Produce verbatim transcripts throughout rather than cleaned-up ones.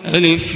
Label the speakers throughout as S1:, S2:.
S1: ألف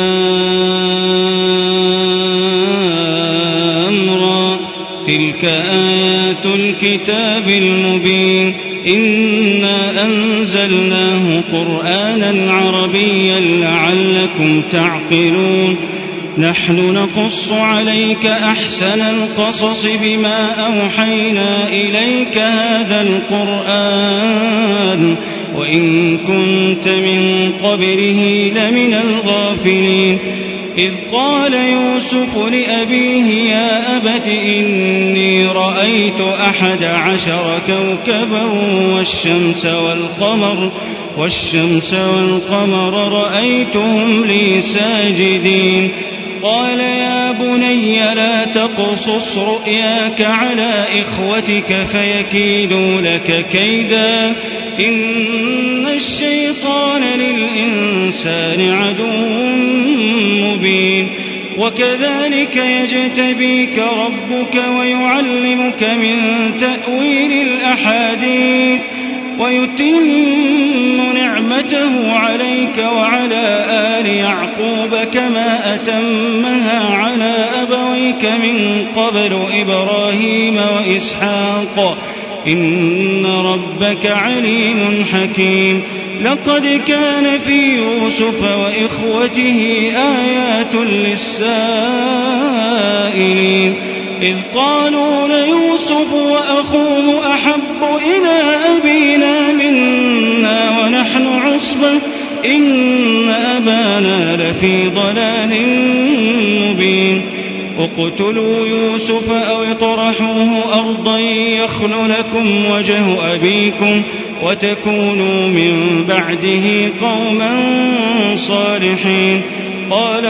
S1: لام را تلك آيات الكتاب المبين إنا أنزلناه قرآنا عربيا لعلكم تعقلون نحن نقص عليك أحسن القصص بما أوحينا إليك هذا القرآن وإن كنت من قبله لمن الغافلين إذ قال يوسف لأبيه يا أبت إني رأيت أحد عشر كوكبا والشمس والقمر والشمس والقمر رأيتهم لي ساجدين قال يا بني لا تقصص رؤياك على إخوتك فيكيدوا لك كيدا إن الشيطان للإنسان عدو مبين وكذلك يجتبيك ربك ويعلمك من تأويل الأحاديث ويتم نعمته عليك وعلى آل يعقوب كما أتمها على أبويك من قبل إبراهيم وإسحاق إن ربك عليم حكيم لقد كان في يوسف وإخوته آيات للسائلين إذ قالوا ليوسف وأخوه أحب إلى أبينا منا ونحن عصبة إن أبانا لفي ضلال مبين اقتلوا يوسف أو اطرحوه أرضا يخل لكم وجه أبيكم وتكونوا من بعده قوما صالحين قال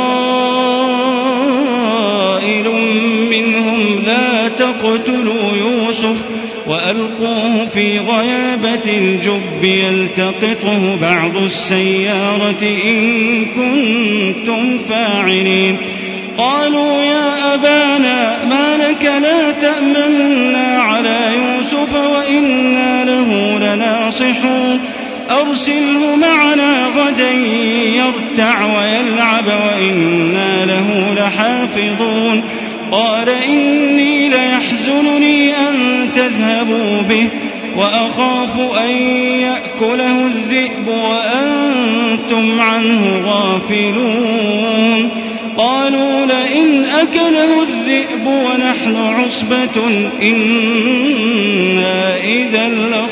S1: قائل منهم لا تقتلوا يوسف وألقوه في غيابة الجب يلتقطه بعض السيارة إن كنتم فاعلين قالوا يا أبانا ما لك لا تأمنا على يوسف وإنا له لناصحون أرسله معنا غدا يرتع ويلعب وإنا له لحافظون قال إني ليحزنني أن تذهبوا به وأخاف أن يأكله الذئب وأنتم عنه غافلون قالوا لئن أكله الذئب ونحن عصبة إنا إذا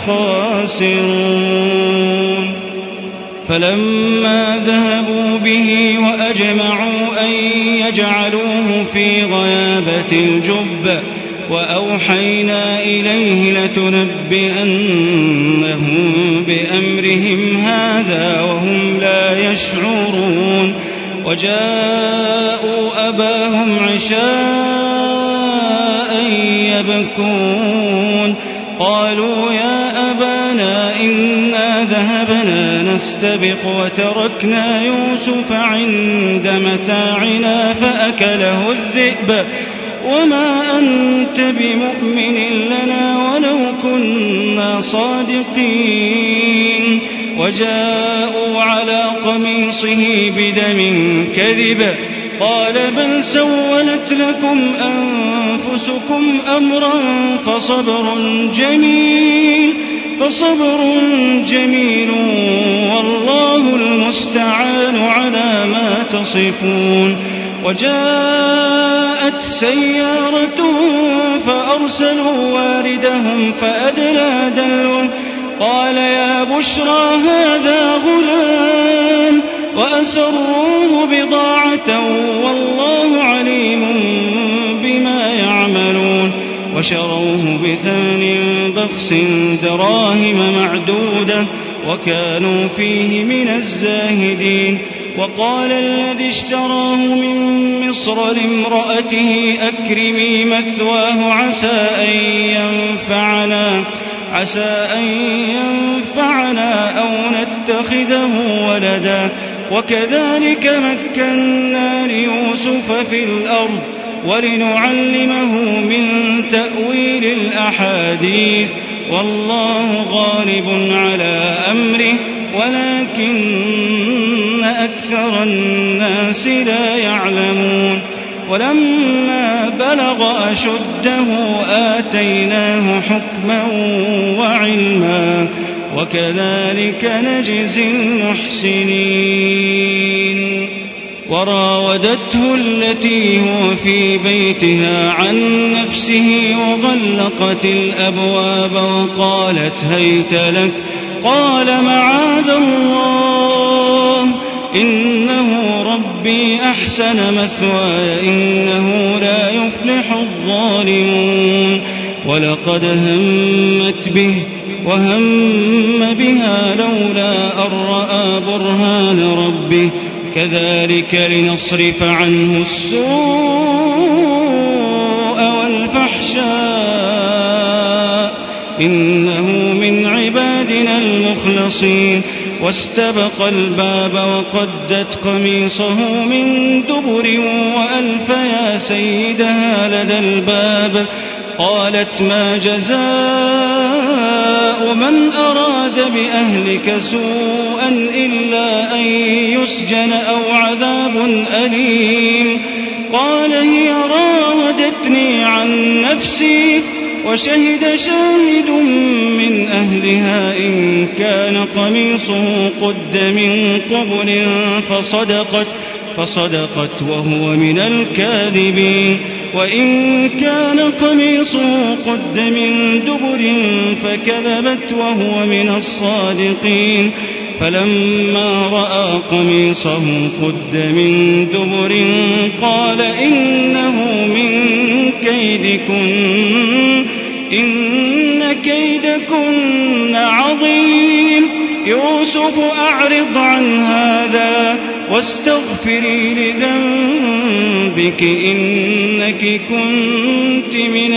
S1: لخاسرون فلما ذهبوا به وأجمعوا أن يجعلوه في غيابة الجب وأوحينا إليه لتنبئنهم بأمرهم هذا وهم لا يشعرون وجاءوا أباهم عشاء يبكون قالوا يا أبانا إنا ذهبنا نستبق وتركنا يوسف عند متاعنا فأكله الذئب وما أنت بمؤمن لنا ولو كنا صادقين وجاءوا على قميصه بدم كذب قال بل سولت لكم أنفسكم أمرا فصبر جميل فصبر جميل والله المستعان على ما تصفون وجاءت سيارة فأرسلوا واردهم فأدلى دلوه قال يا بشرى هذا غلام وأسروه بضاعة والله عليم بما يعملون وشروه بثمن بخس دراهم معدودة وكانوا فيه من الزاهدين وقال الذي اشتراه من مصر لامرأته أكرمي مثواه عسى أن ينفعنا عسى أن ينفعنا أو نتخذه ولدا وكذلك مكنا ليوسف في الأرض ولنعلمه من تأويل الأحاديث والله غالب على أمره ولكن أكثر الناس لا يعلمون ولما بلغ أشده آتيناه حكما وعلما وكذلك نجزي المحسنين وراودته التي هو في بيتها عن نفسه وغلقت الأبواب وقالت هيت لك قال معاذ الله إنه ربي أحسن مثواي إنه لا يفلح الظالمون ولقد همت به وهم بها لولا أن رأى برهان ربه كذلك لنصرف عنه السوء والفحشاء إنه من عبادنا المخلصين واستبق الباب وقدت قميصه من دبر وألف يا سيدها لدى الباب قالت ما جزاء من أراد بأهلك سوءا إلا أن يسجن أو عذاب أليم قال هي راودتني عن نفسي وشهد شاهد من أهلها إن كان قميصه قد من قبل فصدقت فصدقت وهو من الكاذبين وإن كان قميصه قد من دبر فكذبت وهو من الصادقين فلما رأى قميصه قد من دبر قال إنه من كيدكن إن كيدكن عظيم يوسف أعرض عن هذا واستغفري لذنبك إنك كنت من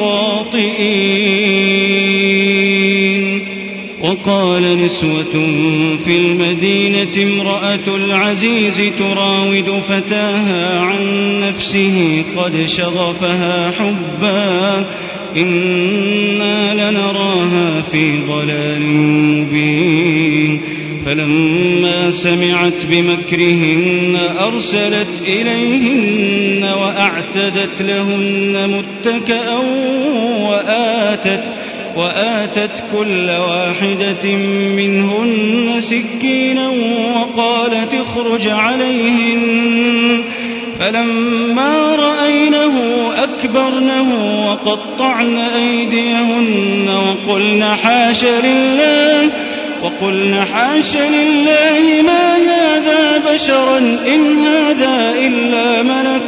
S1: الخاطئين وقال نسوة في المدينة امرأة العزيز تراود فتاها عن نفسه قد شغفها حبا إنا لنراها في ضلال مبين فلما سمعت بمكرهن أرسلت إليهن وأعتدت لهن متكئا وآتت وآتت كل واحدة منهن سكينا وقالت اخرج عليهن فلما رأينه أكبرنه وقطعن أيديهن وقلن حاش لله وقلن حاش لله ما هذا بشرا إن هذا إلا ملك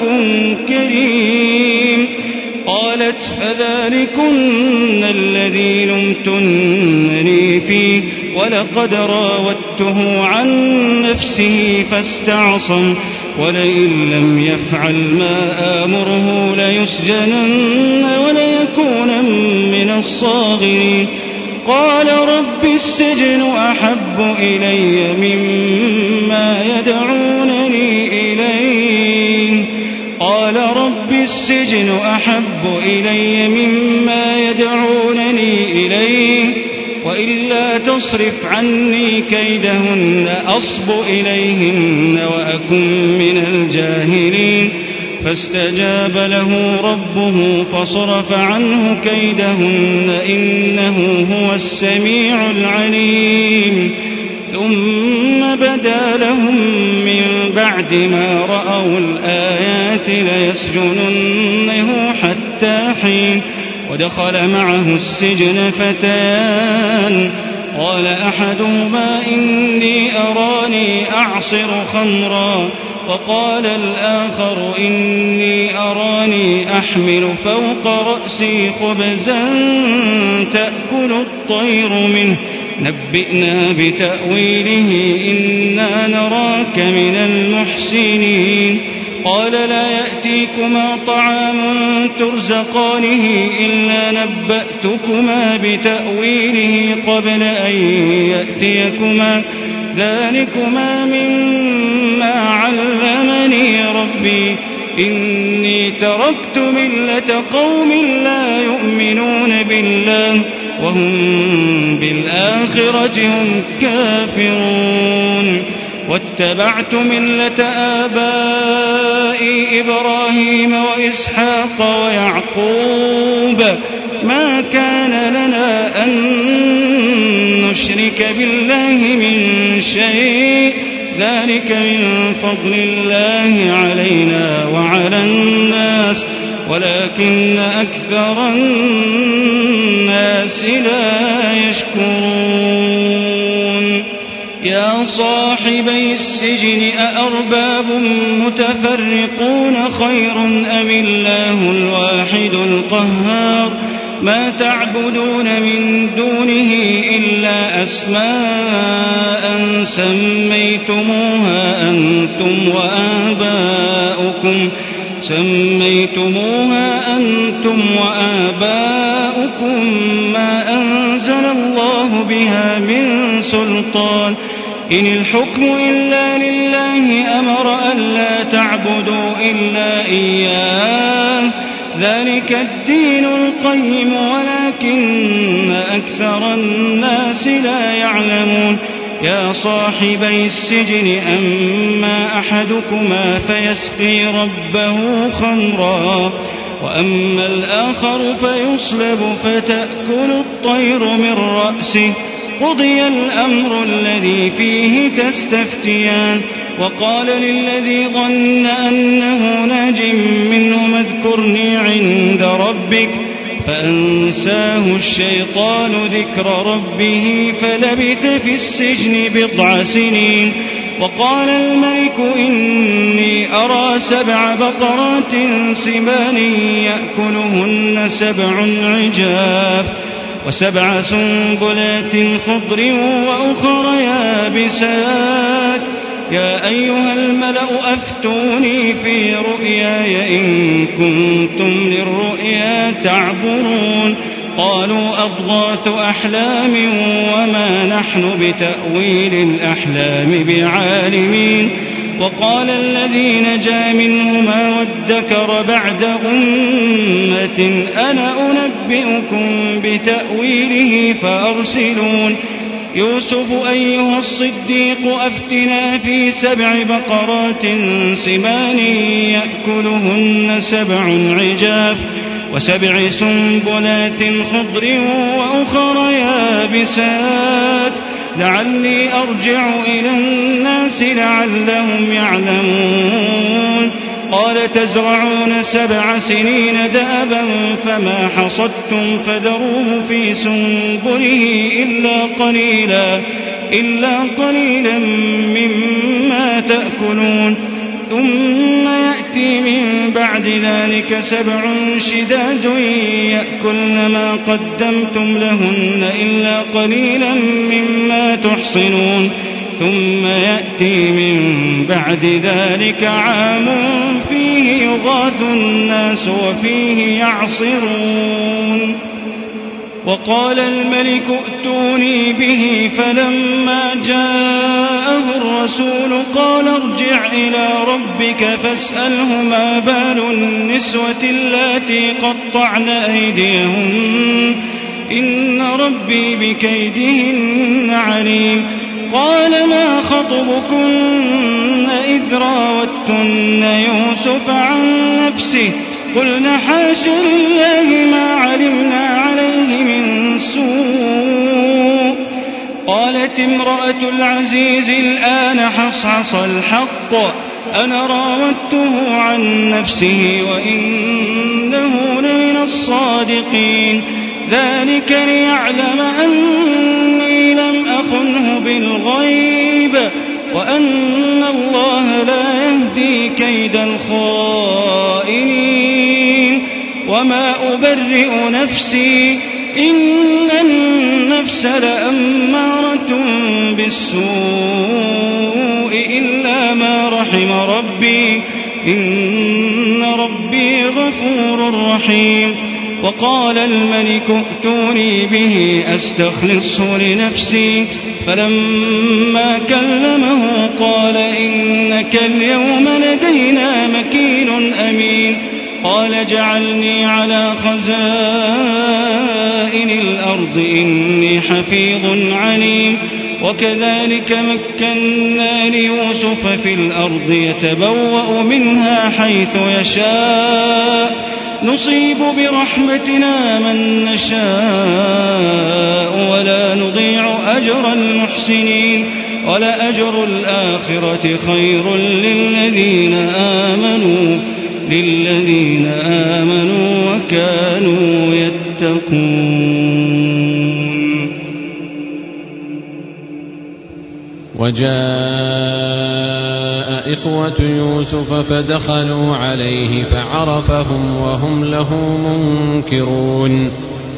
S1: كريم قالت فذلكن الذي لمتنني فيه ولقد راودته عن نفسه فاستعصم ولئن لم يفعل ما آمره ليسجنن وليكون من الصاغرين قال رب السجن أحب إلي مما يدعونني إليه قال رب السجن أحب إلي مما يدعونني إليه وإلا تصرف عني كيدهن أصب إليهن وأكن من الجاهلين فاستجاب له ربه فصرف عنه كيدهن إنه هو السميع العليم ثم بدا لهم من بعد ما رأوا الآيات ليسجننه حتى حين ودخل معه السجن فتيان قال أحدهما إني أراني أعصر خمرا وقال الآخر إني أراني أحمل فوق رأسي خبزا تأكل الطير منه نبئنا بتأويله إنا نراك من المحسنين قال لا يأتيكما طعام ترزقانه إلا نبأتكما بتأويله قبل أن يأتيكما ذلكما مما علمني ربي إني تركت ملة قوم لا يؤمنون بالله وهم بالآخرة هم كافرون واتبعت ملة آبائي إبراهيم وإسحاق ويعقوب ما كان لنا أن نشرك بالله من شيء ذلك من فضل الله علينا وعلى الناس ولكن أكثر الناس لا يشكرون يا صاحبي السجن أأرباب متفرقون خير أم الله الواحد القهار ما تعبدون من دونه إلا أسماء سميتموها أنتم وآباؤكم سميتموها أنتم وآباؤكم ما أنزل الله بها من سلطان إن الحكم إلا لله أمر ألا تعبدوا إلا إياه ذلك الدين القيم ولكن أكثر الناس لا يعلمون يا صاحبي السجن أما أحدكما فيسقي ربه خمرا وأما الآخر فيصلب فتأكل الطير من رأسه قضي الأمر الذي فيه تستفتيان وقال للذي ظن أنه ناج منهم اذكرني عند ربك فأنساه الشيطان ذكر ربه فلبث في السجن بضع سنين وقال الملك إني أرى سبع بقرات سمان يأكلهن سبع عجاف وسبع سنبلات خضر وأخر يابسات يا أيها الملأ أفتوني في رؤياي إن كنتم للرؤيا تعبرون قالوا أضغاث أحلام وما نحن بتأويل الأحلام بعالمين وقال الذي نجا منهما وادكر بعد أمة أنا أنبئكم بتأويله فأرسلون يوسف أيها الصديق أفتنا في سبع بقرات سمان يأكلهن سبع عجاف وسبع سنبلات خضر وأخر يابسات لعلي أرجع إلى الناس لعلهم يعلمون قال تزرعون سبع سنين دابا فما حصدتم فذروه في سنبله إلا قليلا إلا قليلا مما تأكلون ثم يأتي من بعد ذلك سبع شداد يأكلن ما قدمتم لهن إلا قليلا مما تحصنون ثم يأتي من بعد ذلك عام فيه يغاث الناس وفيه يعصرون وقال الملك ائتوني به فلما جاءه الرسول قال ارجع إلى ربك فاسأله ما بال النسوة اللاتي قطعن أيديهن إن ربي بكيدهن عليم قال ما خطبكن إذ راوتن يوسف عن نفسه قلنا حاش لله ما علمنا عليه من سوء قالت امرأة العزيز الآن حصحص الحق أنا راودته عن نفسه وإنه لمن الصادقين ذلك ليعلم أني لم أخنه بالغيب وأن الله لا يهدي كيد الخائنين وما أبرئ نفسي إن النفس لأمارة بالسوء إلا ما رحم ربي إن ربي غفور رحيم وقال الملك ائتوني به أستخلصه لنفسي فلما كلمه قال إنك اليوم لدينا مكين أمين قال جعلني على خزائن الأرض إني حفيظ عليم وكذلك مكنا ليوسف في الأرض يتبوأ منها حيث يشاء نصيب برحمتنا من نشاء ولا نضيع أجر المحسنين ولأجر الآخرة خير للذين آمنوا للذين آمنوا وكانوا يتقون.
S2: وجاء إخوة يوسف فدخلوا عليه فعرفهم وهم له منكرون.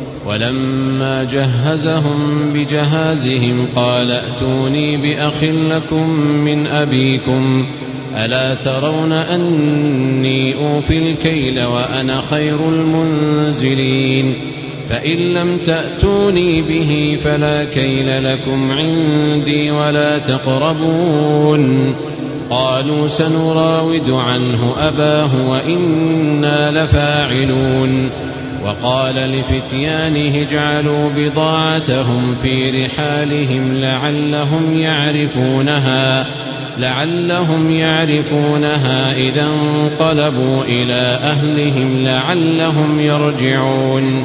S2: ولما جهزهم بجهازهم قال ائتوني بأخ لكم من أبيكم ألا ترون أني أوفي الكيل وأنا خير المنزلين فإن لم تأتوني به فلا كيل لكم عندي ولا تقربون. قالوا سنراود عنه أباه وإنا لفاعلون. وقال لفتيانه اجعلوا بضاعتهم في رحالهم لعلهم يعرفونها لعلهم يعرفونها إذا انقلبوا إلى أهلهم لعلهم يرجعون.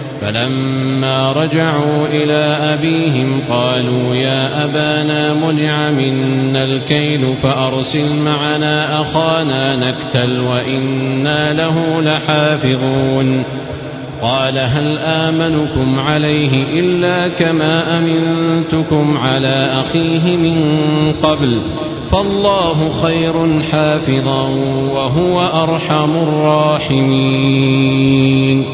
S2: فلما رجعوا إلى أبيهم قالوا يا أبانا منع منا الكيل فأرسل معنا أخانا نكتل وإنا له لحافظون. قال هل آمنكم عليه إلا كما أمنتكم على أخيه من قبل فالله خير حافظا وهو أرحم الراحمين.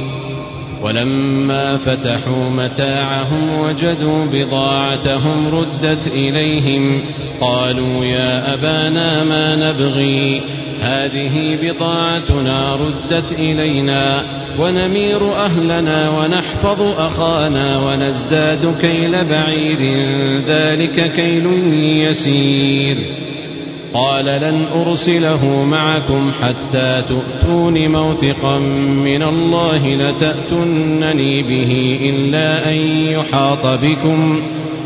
S2: ولما فتحوا متاعهم وجدوا بضاعتهم ردت إليهم قالوا يا أبانا ما نبغي هذه بضاعتنا ردت إلينا ونمير أهلنا ونحفظ أخانا ونزداد كيل بعير ذلك كيل يسير. قال لن أرسله معكم حتى تؤتون موثقا من الله لتأتونني به إلا أن يحاط بكم.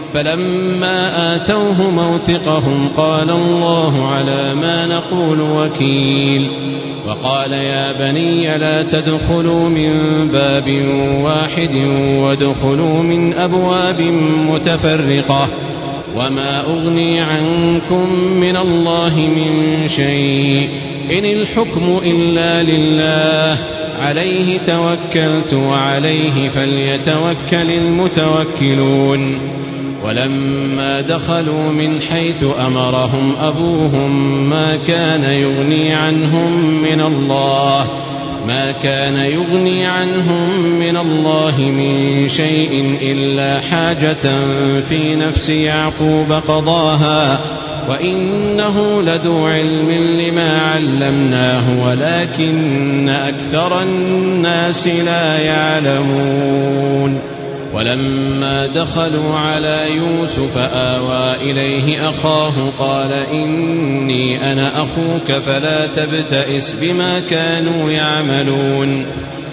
S2: فلما آتوه موثقهم قال الله على ما نقول وكيل. وقال يا بني لا تدخلوا من باب واحد وادخلوا من أبواب متفرقة وما أغني عنكم من الله من شيء إن الحكم إلا لله عليه توكلت وعليه فليتوكل المتوكلون. ولما دخلوا من حيث أمرهم أبوهم ما كان يغني عنهم من الله ما كان يغني عنهم من الله من شيء إلا حاجة في نفس يعقوب قضاها وإنه لذو علم لما علمناه ولكن أكثر الناس لا يعلمون. ولما دخلوا على يوسف آوى إليه أخاه قال إني أنا أخوك فلا تبتئس بما كانوا يعملون.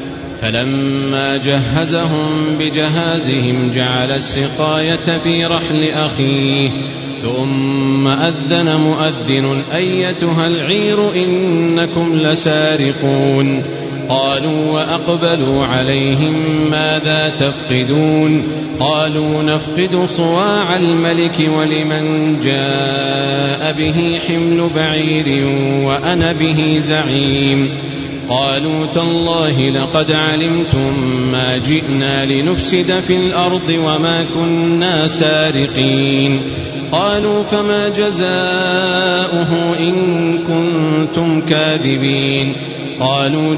S2: فلما جهزهم بجهازهم جعل السقاية في رحل أخيه ثم أذن مؤذن أيتها العير إنكم لسارقون. قالوا وأقبلوا عليهم ماذا تفقدون قالوا نفقد صواع الملك ولمن جاء به حمل بعير وأنا به زعيم. قالوا تالله لقد علمتم ما جئنا لنفسد في الأرض وما كنا سارقين. قالوا فما جزاؤه إن كنتم كاذبين. قالوا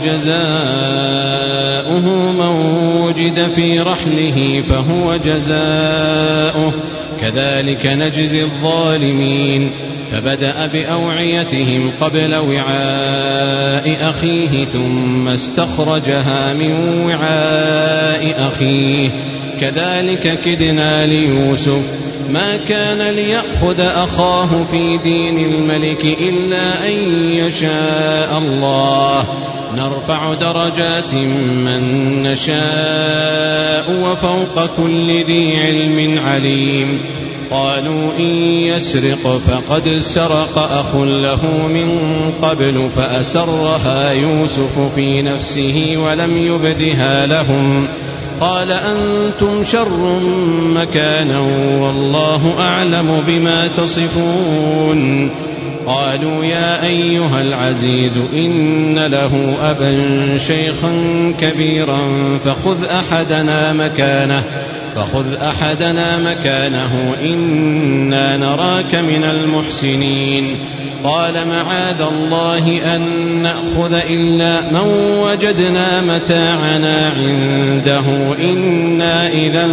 S2: جزاؤه من وجد في رحله فهو جزاؤه كذلك نجزي الظالمين. فبدأ بأوعيتهم قبل وعاء أخيه ثم استخرجها من وعاء أخيه كذلك كدنا ليوسف ما كان ليأخذ أخاه في دين الملك إلا أن يشاء الله نرفع درجات من نشاء وفوق كل ذي علم عليم. قالوا إن يسرق فقد سرق أخ له من قبل فأسرها يوسف في نفسه ولم يبدها لهم قال أنتم شر مكانا والله أعلم بما تصفون. قالوا يا أيها العزيز إن له أبا شيخا كبيرا فخذ أحدنا مكانه فخذ أحدنا مكانه إنا نراك من المحسنين. قال معاذ الله أن نأخذ إلا من وجدنا متاعنا عنده إنا إذا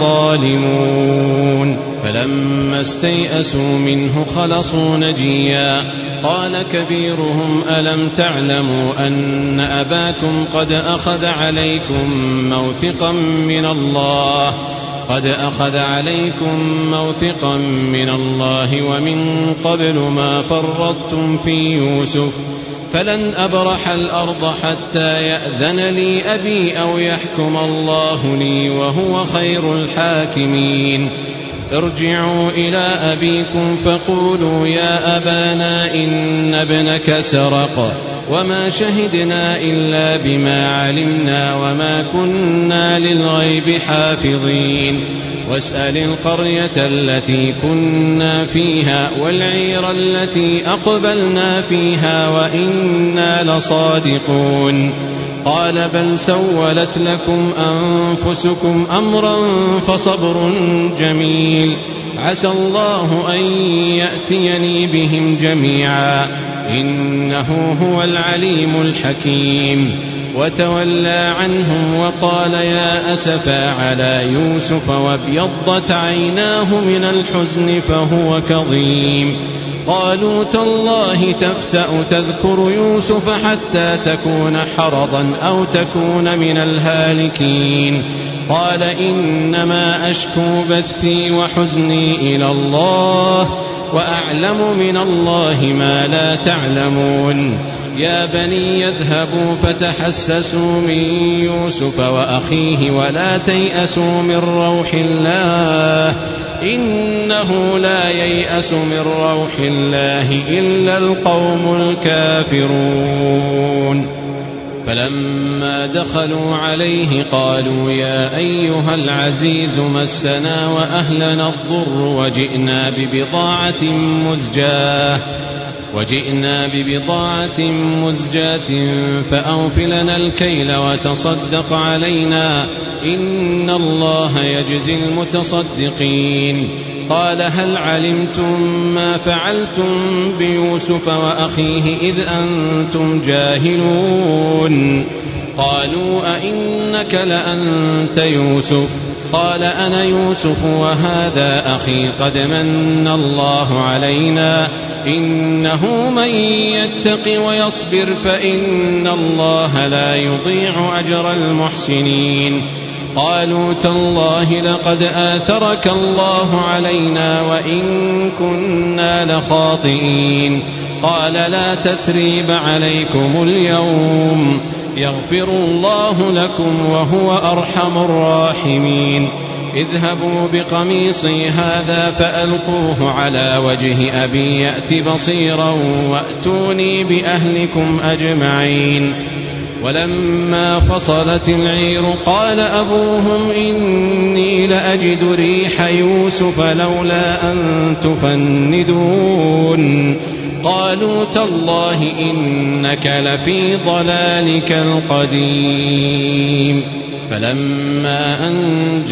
S2: لظالمون. فلما استيئسوا منه خلصوا نجيا قال كبيرهم ألم تعلموا أن أباكم قد أخذ عليكم موثقا من الله قد أخذ عليكم موثقا من الله ومن قبل ما فرطتم في يوسف فلن أبرح الأرض حتى يأذن لي أبي أو يحكم الله لي وهو خير الحاكمين. ارجعوا إلى أبيكم فقولوا يا أبانا إن ابنك سرق وما شهدنا إلا بما علمنا وما كنا للغيب حافظين. واسأل القرية التي كنا فيها والعير التي أقبلنا فيها وإنا لصادقون. قال بل سولت لكم أنفسكم أمرا فصبر جميل عسى الله أن يأتيني بهم جميعا إنه هو العليم الحكيم. وتولى عنهم وقال يا أسفا على يوسف وابيضت عيناه من الحزن فهو كظيم. قالوا تالله تفتأ تذكر يوسف حتى تكون حرضا أو تكون من الهالكين. قال إنما أشكو بثي وحزني إلى الله وأعلم من الله ما لا تعلمون. يا بني يذهبوا فتحسسوا من يوسف وأخيه ولا تيأسوا من روح الله إنه لا ييأس من روح الله إلا القوم الكافرون. فلما دخلوا عليه قالوا يا أيها العزيز مسنا وأهلنا الضر وجئنا ببضاعة مزجاة وجئنا ببضاعة مزجاة فأوفلنا الكيل وتصدق علينا إن الله يجزي المتصدقين. قال هل علمتم ما فعلتم بيوسف وأخيه إذ أنتم جاهلون؟ قالوا أئنك لأنت يوسف؟ قال أنا يوسف وهذا أخي قد من الله علينا إنه من يتق ويصبر فإن الله لا يضيع أجر المحسنين. قالوا تالله لقد آثرك الله علينا وإن كنا لخاطئين. قال لا تثريب عليكم اليوم يغفر الله لكم وهو أرحم الراحمين. اذهبوا بقميصي هذا فألقوه على وجه أبي يأت بصيرا وأتوني بأهلكم أجمعين. ولما فصلت العير قال أبوهم إني لأجد ريح يوسف لولا أن تفندون. قالوا تالله إنك لفي ضلالك القديم. فلما أن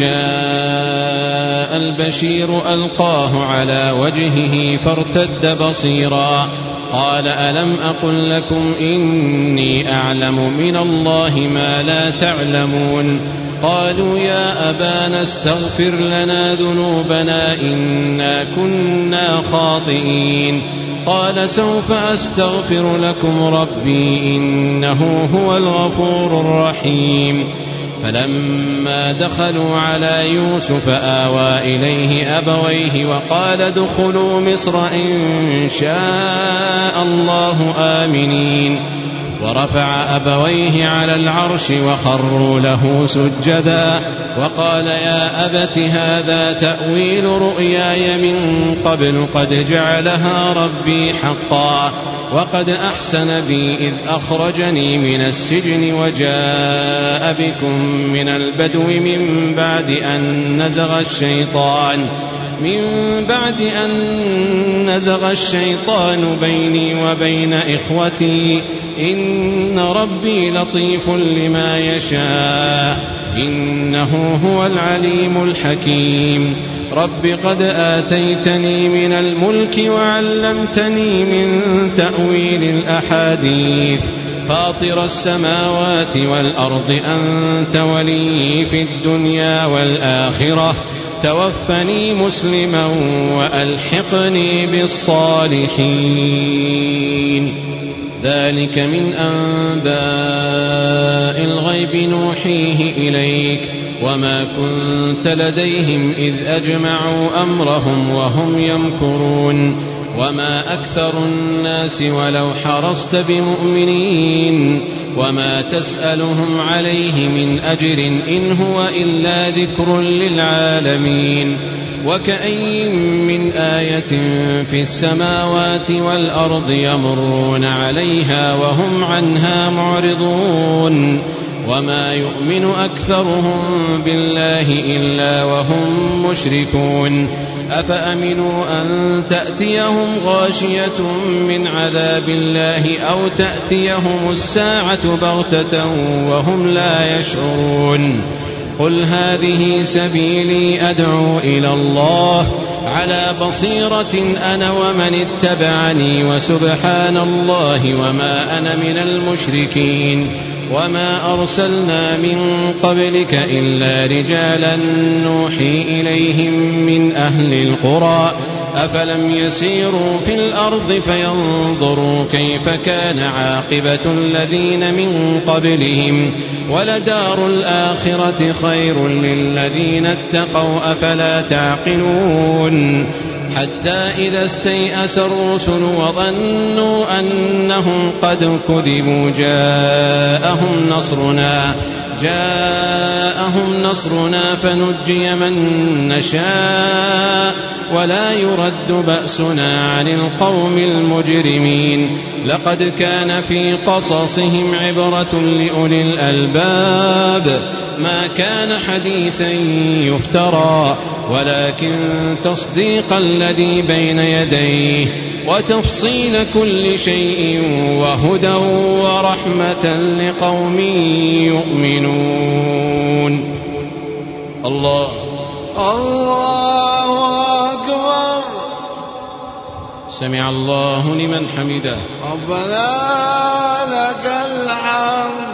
S2: جاء البشير ألقاه على وجهه فارتد بصيرا قال ألم أقل لكم إني أعلم من الله ما لا تعلمون؟ قالوا يا أبانا استغفر لنا ذنوبنا إنا كنا خاطئين. قال سوف أستغفر لكم ربي إنه هو الغفور الرحيم. فلما دخلوا على يوسف آوى إليه أبويه وقال ادخلوا مصر إن شاء الله آمنين ورفع أبويه على العرش وخروا له سجدا وقال يا أبت هذا تأويل رؤياي من قبل قد جعلها ربي حقا وقد أحسن بي إذ أخرجني من السجن وجاء بكم من البدو من بعد أن نزغ الشيطان من بعد أن نزغ الشيطان بيني وبين إخوتي إن ربي لطيف لما يشاء إنه هو العليم الحكيم رب قد آتيتني من الملك وعلمتني من تأويل الأحاديث فاطر السماوات والأرض أنت ولي في الدنيا والآخرة توفني مسلما وألحقني بالصالحين ذلك من أنباء الغيب نوحيه إليك وما كنت لديهم إذ أجمعوا أمرهم وهم يمكرون وما أكثر الناس ولو حرصت بمؤمنين وما تسألهم عليه من أجر إن هو إلا ذكر للعالمين وكأي من آية في السماوات والأرض يمرون عليها وهم عنها معرضون وما يؤمن أكثرهم بالله إلا وهم مشركون أفأمنوا أن تأتيهم غاشية من عذاب الله أو تأتيهم الساعة بغتة وهم لا يشعرون قل هذه سبيلي أدعو إلى الله على بصيرة أنا ومن اتبعني وسبحان الله وما أنا من المشركين وما أرسلنا من قبلك إلا رجالا نوحي إليهم من أهل القرى أفلم يسيروا في الأرض فينظروا كيف كان عاقبة الذين من قبلهم ولدار الآخرة خير للذين اتقوا أفلا تعقلون حتى إذا استيأس الرسل وظنوا أنهم قد كذبوا جاءهم نصرنا جاءهم نصرنا فنجي من نشاء ولا يرد بأسنا عن القوم المجرمين لقد كان في قصصهم عبرة لأولي الألباب ما كان حديثا يفترى ولكن تصديق الذي بين يديه وتفصيل كل شيء وهدى ورحمة لقوم يؤمنون الله
S3: الله أكبر
S2: سمع الله لمن حمده
S3: ربنا لك الحمد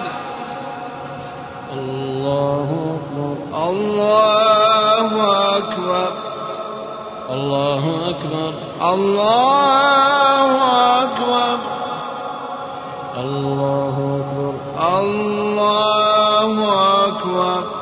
S2: الله أكبر
S3: الله أكبر
S2: الله أكبر
S3: الله أكبر
S2: الله أكبر
S3: الله أكبر